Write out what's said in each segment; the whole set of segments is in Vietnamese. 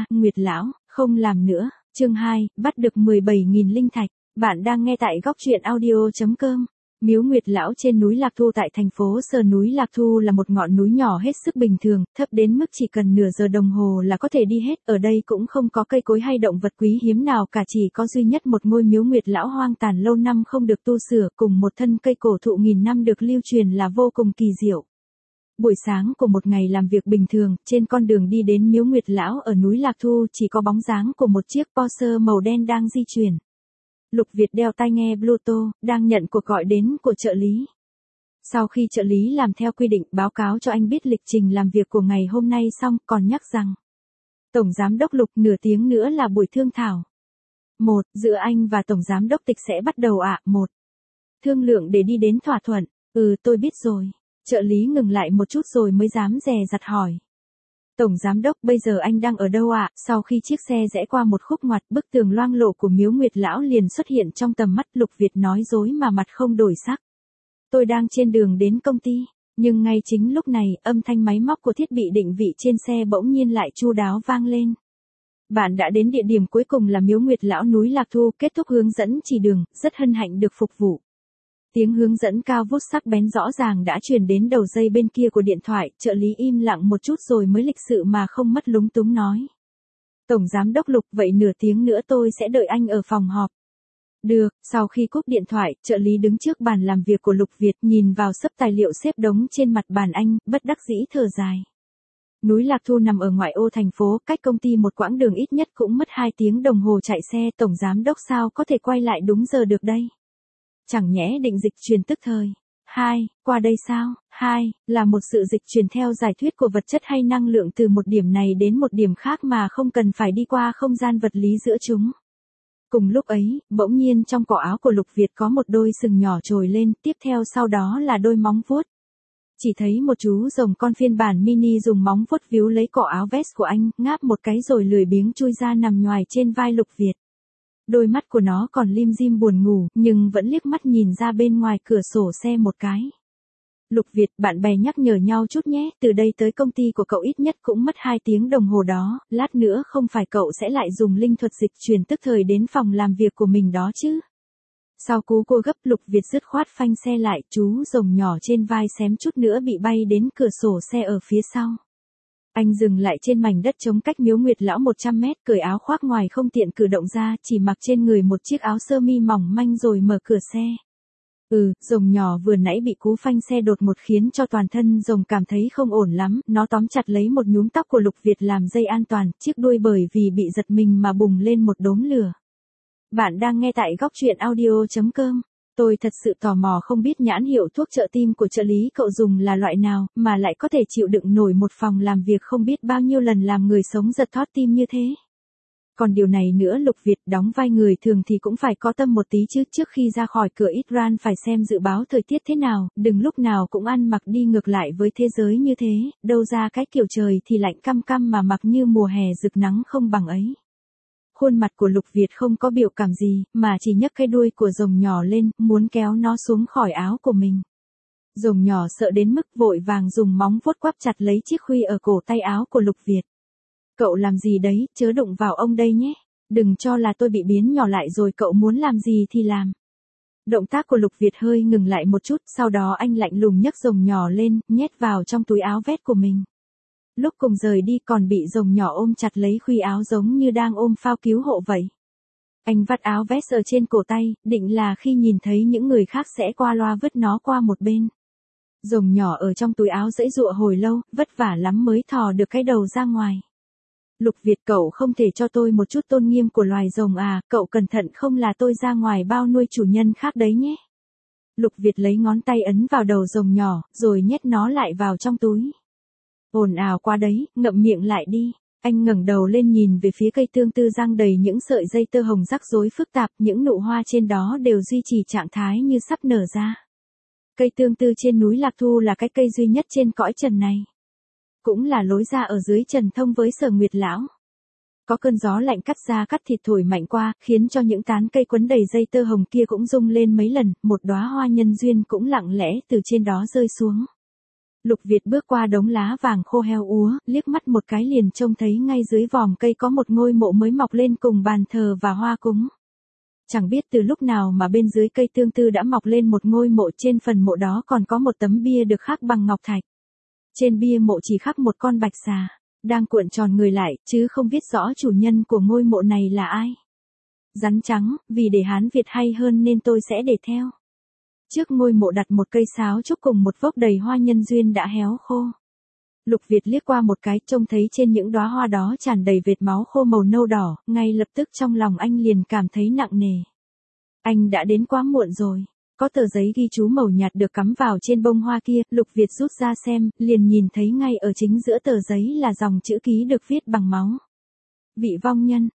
Nguyệt lão, không làm nữa. Chương 2, bắt được 17.000 linh thạch. Bạn đang nghe tại góc truyện audio.com. Miếu Nguyệt lão trên núi Lạc Thu tại thành phố Sở. Núi Lạc Thu là một ngọn núi nhỏ hết sức bình thường, thấp đến mức chỉ cần nửa giờ đồng hồ là có thể đi hết. Ở đây cũng không có cây cối hay động vật quý hiếm nào cả, chỉ có duy nhất một ngôi miếu Nguyệt lão hoang tàn lâu năm không được tu sửa, cùng một thân cây cổ thụ nghìn năm được lưu truyền là vô cùng kỳ diệu. Buổi sáng của một ngày làm việc bình thường, trên con đường đi đến miếu Nguyệt lão ở núi Lạc Thu chỉ có bóng dáng của một chiếc Porsche màu đen đang di chuyển. Lục Việt đeo tai nghe Bluetooth, đang nhận cuộc gọi đến của trợ lý. Sau khi trợ lý làm theo quy định báo cáo cho anh biết lịch trình làm việc của ngày hôm nay xong, còn nhắc rằng Tổng Giám đốc Lục, nửa tiếng nữa là buổi thương thảo. Giữa anh và Tổng Giám đốc Tịch sẽ bắt đầu ạ. Thương lượng để đi đến thỏa thuận. Tôi biết rồi. Trợ lý ngừng lại một chút rồi mới dám dè dặt hỏi. Tổng Giám đốc, bây giờ anh đang ở đâu ạ? Sau khi chiếc xe rẽ qua một khúc ngoặt, bức tường loang lổ của miếu Nguyệt lão liền xuất hiện trong tầm mắt. Lục Việt nói dối mà mặt không đổi sắc. Tôi đang trên đường đến công ty, nhưng ngay chính lúc này, âm thanh máy móc của thiết bị định vị trên xe bỗng nhiên lại chu đáo vang lên. Bạn đã đến địa điểm cuối cùng là miếu Nguyệt lão núi Lạc Thu, kết thúc hướng dẫn chỉ đường, rất hân hạnh được phục vụ. Tiếng hướng dẫn cao vút sắc bén rõ ràng đã truyền đến đầu dây bên kia của điện thoại. Trợ lý im lặng một chút rồi mới lịch sự mà không mất lúng túng nói. Tổng Giám đốc Lục, vậy nửa tiếng nữa tôi sẽ đợi anh ở phòng họp. Được. Sau khi cúp điện thoại, trợ lý đứng trước bàn làm việc của Lục Việt, nhìn vào xấp tài liệu xếp đống trên mặt bàn anh, bất đắc dĩ thở dài. Núi Lạc Thu nằm ở ngoại ô thành phố, cách công ty một quãng đường ít nhất cũng mất 2 tiếng đồng hồ chạy xe. Tổng Giám đốc sao có thể quay lại đúng giờ được đây? Chẳng nhẽ định dịch chuyển tức thời. Qua đây sao? Là một sự dịch chuyển theo giải thuyết của vật chất hay năng lượng từ một điểm này đến một điểm khác mà không cần phải đi qua không gian vật lý giữa chúng. Cùng lúc ấy, bỗng nhiên trong cổ áo của Lục Việt có một đôi sừng nhỏ trồi lên, tiếp theo sau đó là đôi móng vuốt. Chỉ thấy một chú rồng con phiên bản mini dùng móng vuốt víu lấy cổ áo vest của anh, ngáp một cái rồi lười biếng chui ra nằm nhoài trên vai Lục Việt. Đôi mắt của nó còn lim dim buồn ngủ, nhưng vẫn liếc mắt nhìn ra bên ngoài cửa sổ xe một cái. Lục Việt, bạn bè nhắc nhở nhau chút nhé, từ đây tới công ty của cậu ít nhất cũng mất 2 tiếng đồng hồ đó, lát nữa không phải cậu sẽ lại dùng linh thuật dịch chuyển tức thời đến phòng làm việc của mình đó chứ. Sau cú cô gấp, Lục Việt dứt khoát phanh xe lại, chú rồng nhỏ trên vai xém chút nữa bị bay đến cửa sổ xe ở phía sau. Anh dừng lại trên mảnh đất trống cách miếu Nguyệt lão 100 mét, cởi áo khoác ngoài không tiện cử động ra, chỉ mặc trên người một chiếc áo sơ mi mỏng manh rồi mở cửa xe. Rồng nhỏ vừa nãy bị cú phanh xe đột ngột khiến cho toàn thân rồng cảm thấy không ổn lắm, nó tóm chặt lấy một nhúm tóc của Lục Việt làm dây an toàn, chiếc đuôi bởi vì bị giật mình mà bùng lên một đốm lửa. Bạn đang nghe tại góc truyện audio.com. Tôi thật sự tò mò không biết nhãn hiệu thuốc trợ tim của trợ lý cậu dùng là loại nào, mà lại có thể chịu đựng nổi một phòng làm việc không biết bao nhiêu lần làm người sống giật thót tim như thế. Còn điều này nữa, Lục Việt đóng vai người thường thì cũng phải có tâm một tí chứ, trước khi ra khỏi cửa Iran phải xem dự báo thời tiết thế nào, đừng lúc nào cũng ăn mặc đi ngược lại với thế giới như thế, đâu ra cái kiểu trời thì lạnh căm căm mà mặc như mùa hè rực nắng không bằng ấy. Khuôn mặt của Lục Việt không có biểu cảm gì, mà chỉ nhấc cái đuôi của rồng nhỏ lên, muốn kéo nó xuống khỏi áo của mình. Rồng nhỏ sợ đến mức vội vàng dùng móng vuốt quắp chặt lấy chiếc khuy ở cổ tay áo của Lục Việt. Cậu làm gì đấy, chớ đụng vào ông đây nhé. Đừng cho là tôi bị biến nhỏ lại rồi cậu muốn làm gì thì làm. Động tác của Lục Việt hơi ngừng lại một chút, sau đó anh lạnh lùng nhấc rồng nhỏ lên, nhét vào trong túi áo vest của mình. Lúc cùng rời đi còn bị rồng nhỏ ôm chặt lấy khuy áo giống như đang ôm phao cứu hộ vậy. Anh vắt áo vest ở trên cổ tay, định là khi nhìn thấy những người khác sẽ qua loa vứt nó qua một bên. Rồng nhỏ ở trong túi áo giãy giụa hồi lâu, vất vả lắm mới thò được cái đầu ra ngoài. Lục Việt, cậu không thể cho tôi một chút tôn nghiêm của loài rồng à, cậu cẩn thận không là tôi ra ngoài bao nuôi chủ nhân khác đấy nhé. Lục Việt lấy ngón tay ấn vào đầu rồng nhỏ, rồi nhét nó lại vào trong túi. Ồn ào quá đấy, ngậm miệng lại đi. Anh ngẩng đầu lên nhìn về phía cây tương tư giăng đầy những sợi dây tơ hồng rắc rối phức tạp, những nụ hoa trên đó đều duy trì trạng thái như sắp nở ra. Cây tương tư trên núi Lạc Thu là cái cây duy nhất trên cõi trần này. Cũng là lối ra ở dưới trần thông với Sở Nguyệt lão. Có cơn gió lạnh cắt da cắt thịt thổi mạnh qua, khiến cho những tán cây quấn đầy dây tơ hồng kia cũng rung lên mấy lần, một đóa hoa nhân duyên cũng lặng lẽ từ trên đó rơi xuống. Lục Việt bước qua đống lá vàng khô heo úa, liếc mắt một cái liền trông thấy ngay dưới vòm cây có một ngôi mộ mới mọc lên cùng bàn thờ và hoa cúng. Chẳng biết từ lúc nào mà bên dưới cây tương tư đã mọc lên một ngôi mộ, trên phần mộ đó còn có một tấm bia được khắc bằng ngọc thạch. Trên bia mộ chỉ khắc một con bạch xà, đang cuộn tròn người lại, chứ không viết rõ chủ nhân của ngôi mộ này là ai. Rắn trắng, vì để Hán Việt hay hơn nên tôi sẽ để theo. Trước ngôi mộ đặt một cây sáo trúc cùng một vốc đầy hoa nhân duyên đã héo khô. Lục Việt liếc qua một cái, trông thấy trên những đóa hoa đó tràn đầy vệt máu khô màu nâu đỏ, ngay lập tức trong lòng anh liền cảm thấy nặng nề. Anh đã đến quá muộn rồi. Có tờ giấy ghi chú màu nhạt được cắm vào trên bông hoa kia, Lục Việt rút ra xem, liền nhìn thấy ngay ở chính giữa tờ giấy là dòng chữ ký được viết bằng máu. Vị vong nhân,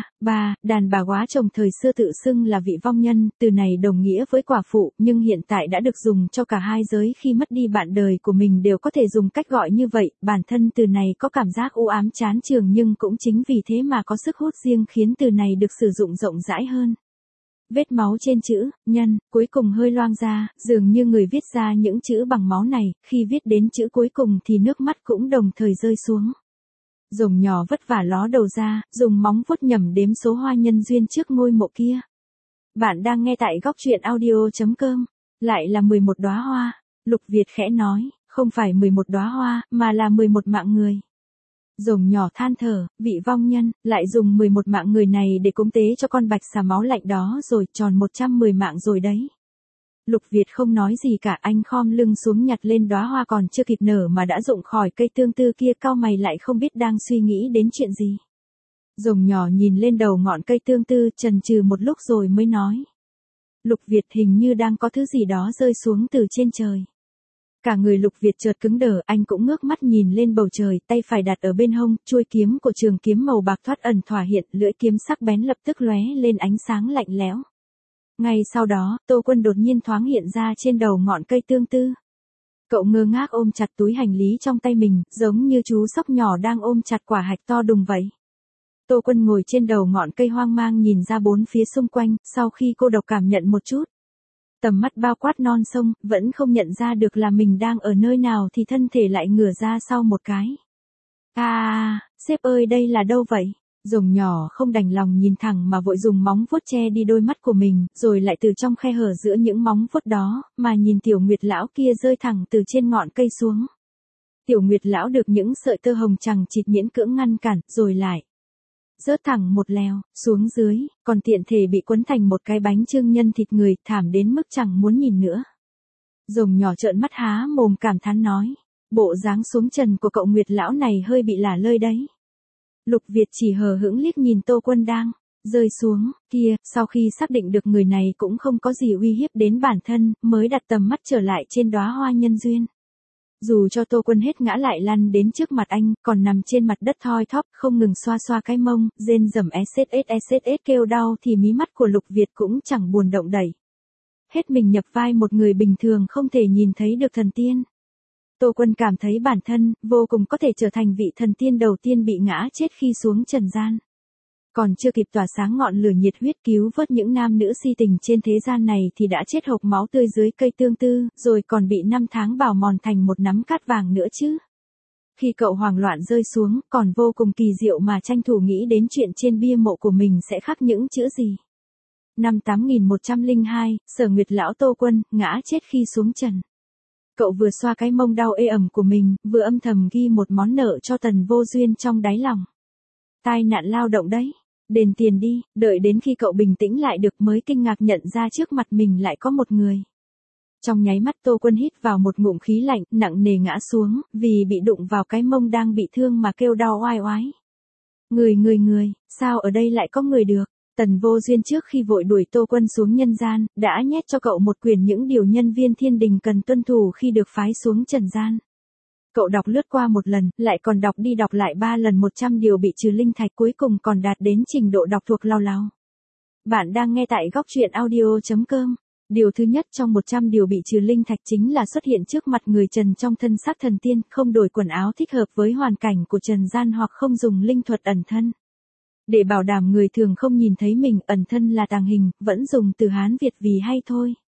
đàn bà quá chồng thời xưa tự xưng là vị vong nhân, từ này đồng nghĩa với quả phụ, nhưng hiện tại đã được dùng cho cả hai giới, khi mất đi bạn đời của mình đều có thể dùng cách gọi như vậy, bản thân từ này có cảm giác u ám chán chường, nhưng cũng chính vì thế mà có sức hút riêng khiến từ này được sử dụng rộng rãi hơn. Vết máu trên chữ nhân cuối cùng hơi loang ra, dường như người viết ra những chữ bằng máu này, khi viết đến chữ cuối cùng thì nước mắt cũng đồng thời rơi xuống. Rồng nhỏ vất vả ló đầu ra, dùng móng vuốt nhẩm đếm số hoa nhân duyên trước ngôi mộ kia. Bạn đang nghe tại góc truyện audio.com. Lại là 11 đóa hoa. Lục Việt khẽ nói, không phải 11 đóa hoa, mà là 11 mạng người. Rồng nhỏ than thở, vị vong nhân, lại dùng 11 mạng người này để cúng tế cho con bạch xà máu lạnh đó rồi, tròn 110 mạng rồi đấy. Lục Việt không nói gì cả, anh khom lưng xuống nhặt lên đóa hoa còn chưa kịp nở mà đã rụng khỏi cây tương tư kia, cau mày lại không biết đang suy nghĩ đến chuyện gì. Rồng nhỏ nhìn lên đầu ngọn cây tương tư, chần chừ một lúc rồi mới nói. Lục Việt, hình như đang có thứ gì đó rơi xuống từ trên trời. Cả người Lục Việt chợt cứng đờ, anh cũng ngước mắt nhìn lên bầu trời, tay phải đặt ở bên hông, chuôi kiếm của trường kiếm màu bạc thoát ẩn thỏa hiện, lưỡi kiếm sắc bén lập tức lóe lên ánh sáng lạnh lẽo. Ngay sau đó, Tô Quân đột nhiên thoáng hiện ra trên đầu ngọn cây tương tư. Cậu ngơ ngác ôm chặt túi hành lý trong tay mình, giống như chú sóc nhỏ đang ôm chặt quả hạch to đùng vậy. Tô Quân ngồi trên đầu ngọn cây hoang mang nhìn ra bốn phía xung quanh, sau khi cô độc cảm nhận một chút. Tầm mắt bao quát non sông, vẫn không nhận ra được là mình đang ở nơi nào thì thân thể lại ngửa ra sau một cái. Sếp ơi, đây là đâu vậy? Rồng nhỏ không đành lòng nhìn thẳng mà vội dùng móng vuốt che đi đôi mắt của mình, rồi lại từ trong khe hở giữa những móng vuốt đó, mà nhìn Tiểu Nguyệt lão kia rơi thẳng từ trên ngọn cây xuống. Tiểu Nguyệt lão được những sợi tơ hồng chằng chịt miễn cưỡng ngăn cản, rồi lại rớt thẳng một lèo, xuống dưới, còn tiện thể bị quấn thành một cái bánh chưng nhân thịt người, thảm đến mức chẳng muốn nhìn nữa. Rồng nhỏ trợn mắt há mồm cảm thán nói, bộ dáng xuống trần của cậu Nguyệt lão này hơi bị lả lơi đấy. Lục Việt chỉ hờ hững liếc nhìn Tô Quân đang rơi xuống kia, sau khi xác định được người này cũng không có gì uy hiếp đến bản thân, mới đặt tầm mắt trở lại trên đóa hoa nhân duyên. Dù cho Tô Quân hết ngã lại lăn đến trước mặt anh, còn nằm trên mặt đất thoi thóp, không ngừng xoa xoa cái mông, rên rầm SSS kêu đau thì mí mắt của Lục Việt cũng chẳng buồn động đẩy. Hết mình nhập vai một người bình thường không thể nhìn thấy được thần tiên. Tô Quân cảm thấy bản thân vô cùng có thể trở thành vị thần tiên đầu tiên bị ngã chết khi xuống trần gian. Còn chưa kịp tỏa sáng ngọn lửa nhiệt huyết cứu vớt những nam nữ si tình trên thế gian này thì đã chết hộc máu tươi dưới cây tương tư, rồi còn bị 5 tháng bào mòn thành một nắm cát vàng nữa chứ. Khi cậu hoảng loạn rơi xuống, còn vô cùng kỳ diệu mà tranh thủ nghĩ đến chuyện trên bia mộ của mình sẽ khắc những chữ gì. Năm 8102, Sở Nguyệt lão Tô Quân, ngã chết khi xuống trần. Cậu vừa xoa cái mông đau ê ẩm của mình, vừa âm thầm ghi một món nợ cho Tần Vô Duyên trong đáy lòng. Tai nạn lao động đấy, đền tiền đi, đợi đến khi cậu bình tĩnh lại được mới kinh ngạc nhận ra trước mặt mình lại có một người. Trong nháy mắt Tô Quân hít vào một ngụm khí lạnh, nặng nề ngã xuống, vì bị đụng vào cái mông đang bị thương mà kêu đau oai oái. Người, sao ở đây lại có người được? Tần Vô Duyên trước khi vội đuổi Tô Quân xuống nhân gian, đã nhét cho cậu một quyển những điều nhân viên thiên đình cần tuân thủ khi được phái xuống trần gian. Cậu đọc lướt qua một lần, lại còn đọc đi đọc lại 3 lần 100 điều bị trừ linh thạch, cuối cùng còn đạt đến trình độ đọc thuộc lao lao. Bạn đang nghe tại góc truyện audio.com. Điều thứ nhất trong 100 điều bị trừ linh thạch chính là xuất hiện trước mặt người trần trong thân xác thần tiên, không đổi quần áo thích hợp với hoàn cảnh của trần gian hoặc không dùng linh thuật ẩn thân. Để bảo đảm người thường không nhìn thấy mình, ẩn thân là tàng hình, vẫn dùng từ Hán Việt vì hay thôi.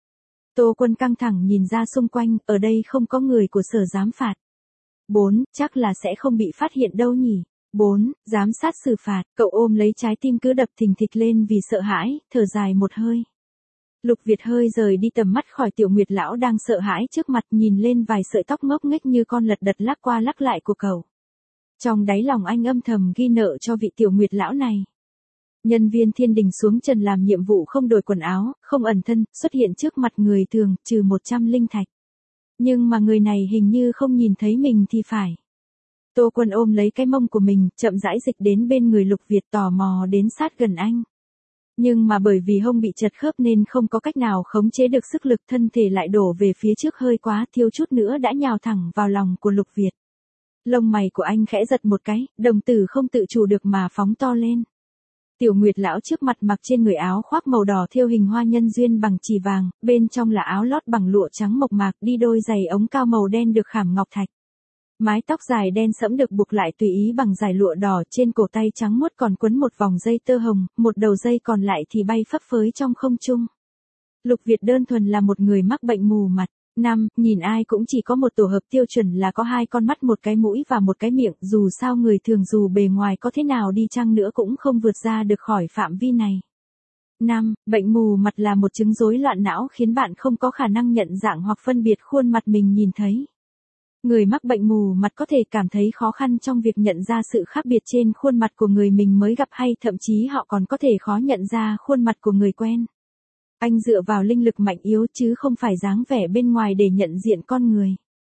Tô Quân căng thẳng nhìn ra xung quanh, ở đây không có người của sở giám phạt. 4, chắc là sẽ không bị phát hiện đâu nhỉ. 4, giám sát xử phạt, cậu ôm lấy trái tim cứ đập thình thịch lên vì sợ hãi, thở dài một hơi. Lục Việt hơi rời đi tầm mắt khỏi Tiểu Nguyệt lão đang sợ hãi trước mặt, nhìn lên vài sợi tóc ngốc nghếch như con lật đật lắc qua lắc lại của cậu. Trong đáy lòng anh âm thầm ghi nợ cho vị Tiểu Nguyệt lão này. Nhân viên thiên đình xuống trần làm nhiệm vụ không đổi quần áo, không ẩn thân, xuất hiện trước mặt người thường, trừ 100 linh thạch. Nhưng mà người này hình như không nhìn thấy mình thì phải. Tô Quân ôm lấy cái mông của mình, chậm rãi dịch đến bên người Lục Việt, tò mò đến sát gần anh. Nhưng mà bởi vì hông bị chật khớp nên không có cách nào khống chế được sức lực, thân thể lại đổ về phía trước hơi quá, thiếu chút nữa đã nhào thẳng vào lòng của Lục Việt. Lông mày của anh khẽ giật một cái, đồng tử không tự chủ được mà phóng to lên. Tiểu Nguyệt lão trước mặt mặc trên người áo khoác màu đỏ thêu hình hoa nhân duyên bằng chỉ vàng, bên trong là áo lót bằng lụa trắng mộc mạc, đi đôi giày ống cao màu đen được khảm ngọc thạch. Mái tóc dài đen sẫm được buộc lại tùy ý bằng dải lụa đỏ, trên cổ tay trắng muốt còn quấn một vòng dây tơ hồng, một đầu dây còn lại thì bay phấp phới trong không trung. Lục Việt đơn thuần là một người mắc bệnh mù mặt. 5, nhìn ai cũng chỉ có một tổ hợp tiêu chuẩn là có 2 con mắt, một cái mũi và một cái miệng, dù sao người thường dù bề ngoài có thế nào đi chăng nữa cũng không vượt ra được khỏi phạm vi này. 5, bệnh mù mặt là một chứng rối loạn não khiến bạn không có khả năng nhận dạng hoặc phân biệt khuôn mặt mình nhìn thấy. Người mắc bệnh mù mặt có thể cảm thấy khó khăn trong việc nhận ra sự khác biệt trên khuôn mặt của người mình mới gặp, hay thậm chí họ còn có thể khó nhận ra khuôn mặt của người quen. Anh dựa vào linh lực mạnh yếu chứ không phải dáng vẻ bên ngoài để nhận diện con người.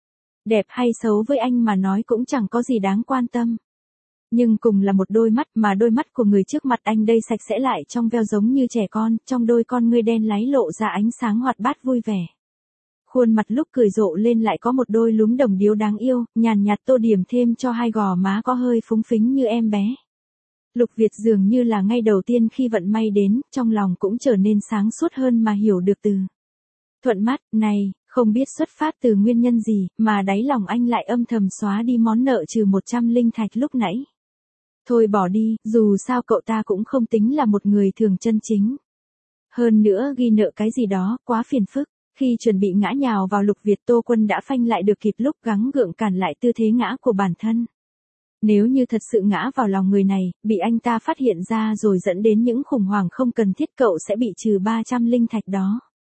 Đẹp hay xấu với anh mà nói cũng chẳng có gì đáng quan tâm. Nhưng cùng là một đôi mắt, mà đôi mắt của người trước mặt anh đây sạch sẽ lại trong veo giống như trẻ con, trong đôi con ngươi đen láy lộ ra ánh sáng hoạt bát vui vẻ. Khuôn mặt lúc cười rộ lên lại có một đôi lúm đồng điếu đáng yêu, nhàn nhạt tô điểm thêm cho hai gò má có hơi phúng phính như em bé. Lục Việt dường như là ngay đầu tiên khi vận may đến, trong lòng cũng trở nên sáng suốt hơn mà hiểu được từ thuận mắt này, không biết xuất phát từ nguyên nhân gì, mà đáy lòng anh lại âm thầm xóa đi món nợ trừ 100 linh thạch lúc nãy. Thôi bỏ đi, dù sao cậu ta cũng không tính là một người thường chân chính. Hơn nữa ghi nợ cái gì đó, quá phiền phức. Khi chuẩn bị ngã nhào vào Lục Việt, Tô Quân đã phanh lại được kịp lúc gắng gượng cản lại tư thế ngã của bản thân. Nếu như thật sự ngã vào lòng người này, bị anh ta phát hiện ra rồi dẫn đến những khủng hoảng không cần thiết, cậu sẽ bị trừ 300 linh thạch đó.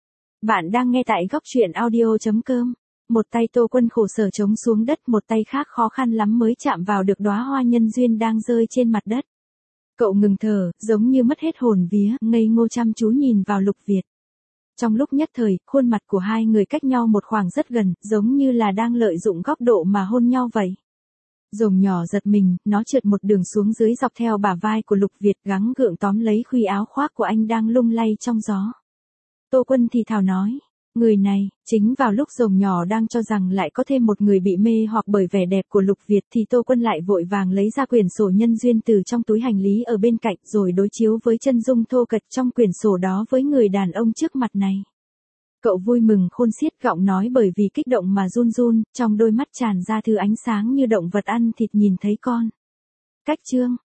Bạn đang nghe tại góc truyện audio.com. Một tay Tô Quân khổ sở chống xuống đất, một tay khác khó khăn lắm mới chạm vào được đóa hoa nhân duyên đang rơi trên mặt đất. Cậu ngừng thở, giống như mất hết hồn vía, ngây ngô chăm chú nhìn vào Lục Việt. Trong lúc nhất thời, khuôn mặt của hai người cách nhau một khoảng rất gần, giống như là đang lợi dụng góc độ mà hôn nhau vậy. Rồng nhỏ giật mình, nó trượt một đường xuống dưới dọc theo bả vai của Lục Việt, gắng gượng tóm lấy khuy áo khoác của anh đang lung lay trong gió. Tô Quân thì thào nói, người này, chính vào lúc rồng nhỏ đang cho rằng lại có thêm một người bị mê hoặc bởi vẻ đẹp của Lục Việt thì Tô Quân lại vội vàng lấy ra quyển sổ nhân duyên từ trong túi hành lý ở bên cạnh rồi đối chiếu với chân dung thô kệch trong quyển sổ đó với người đàn ông trước mặt này. Cậu vui mừng khôn xiết, giọng nói bởi vì kích động mà run run, trong đôi mắt tràn ra thứ ánh sáng như động vật ăn thịt nhìn thấy con. Cách chương